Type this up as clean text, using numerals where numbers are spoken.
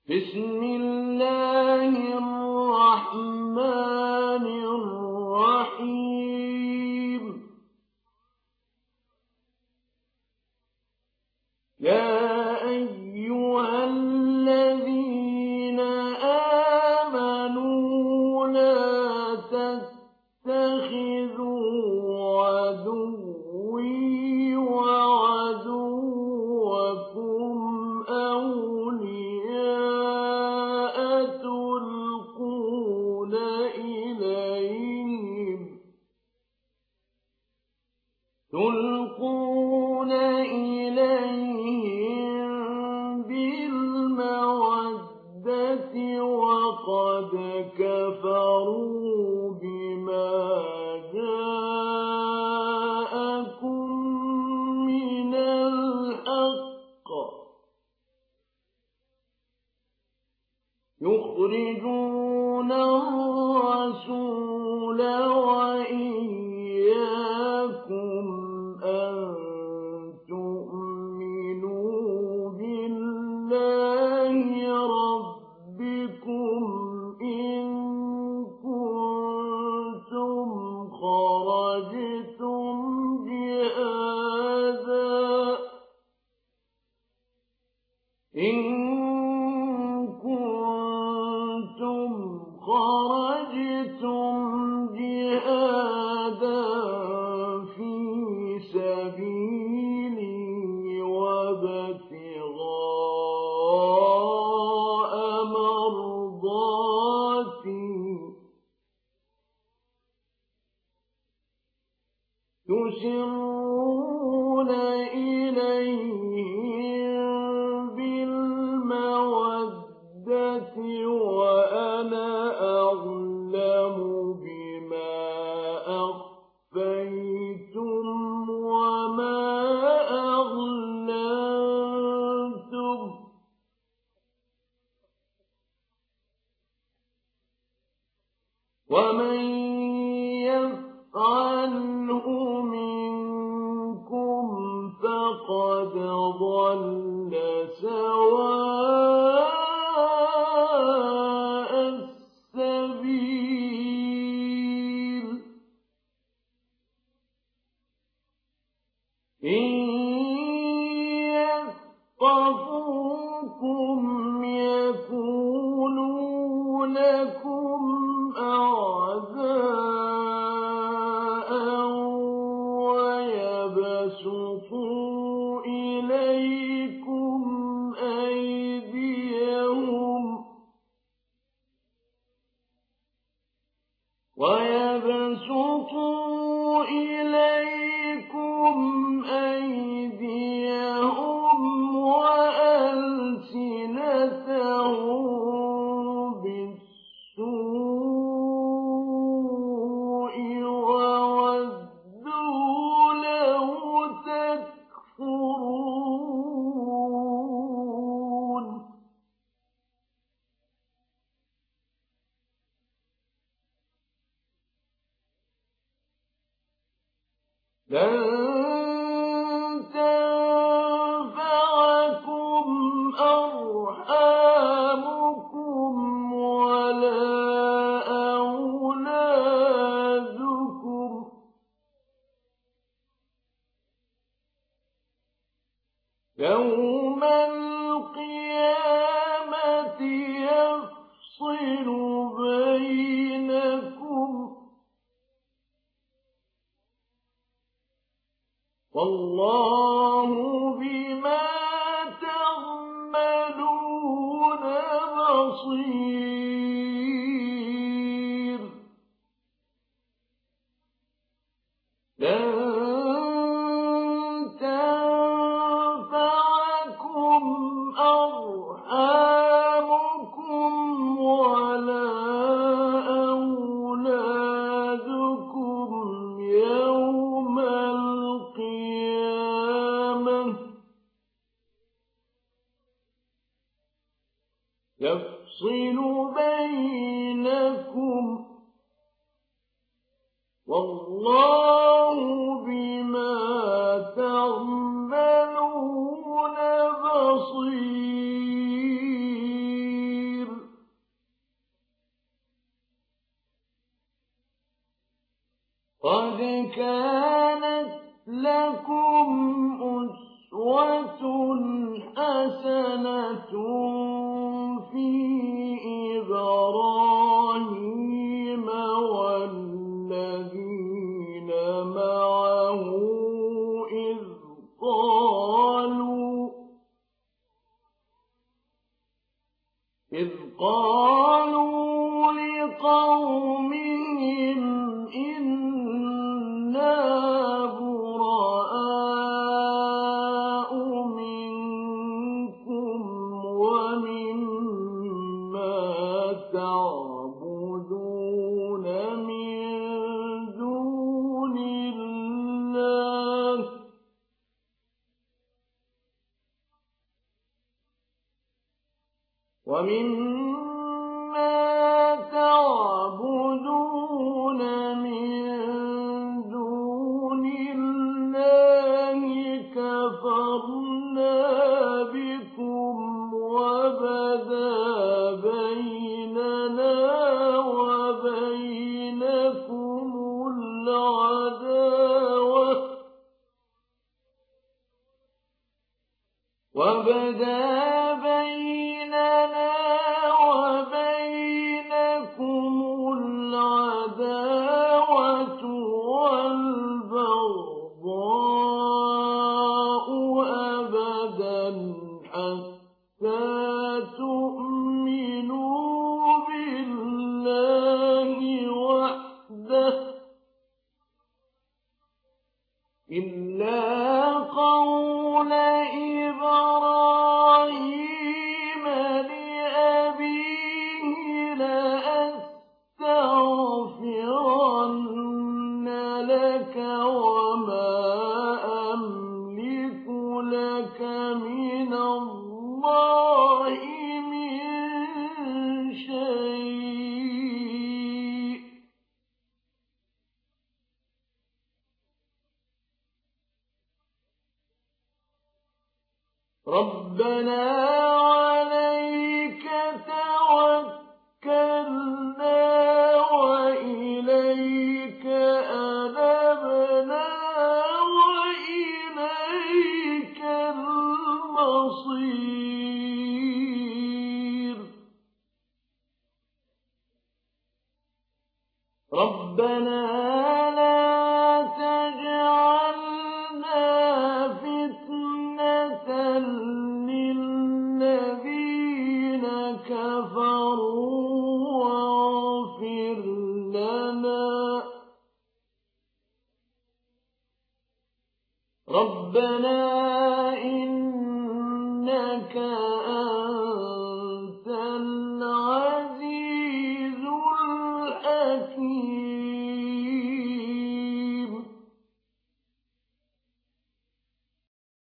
بسم الله الرحمن الرحيم يا أيها الذين آمنوا لا تتخذوا عدوي وعدوكم أولياء تلقون إليهم بالمودة وقد كفروا بما جاءكم من الحق يخرجون الرسول وإياكم أن تؤمنوا بالله ربكم إن كنتم خرجتم جهادا في سبيلي وابتغاء مرضاتي تسرون إليهم بالمودة وأنا أعلم بما أخفيتم وما أعلنتم ومن يفعله منكم فقد ضل سواء السبيل إن يثقفوكم يكونوا لكم أعداء ويبسطوا إليكم أيديهم وألسنتهم بالسوء وودوا لو تكفرون لن تنفعكم أرحامكم ولا أولادكم يوم القيامة يفصل بينكم والله بما تعملون بصير لن تنفعكم أرحامكم ولا أولادكم يوم القيامة يفصل بينكم والله بما تعملون بصير قد كانت لكم أسوة حسنة في إبراهيم والذين معه إذ قالوا لقومهم إنا براء منكم ومما تعبدون من دون الله كفرنا بكم وبدا بيننا وبينكم العداوة والبغضاء أبدا حتى تؤمنوا بالله وحده إلا قول إبراهيم لأبيه لأستغفرن لك وما أملك لك من الله من شيء ربنا عليك توكلنا وإليك أنبنا وإليك المصير ربنا لا تجعلنا فتنة للذين كفروا واغفر لنا ربنا إنك أنت العزيز الحكيم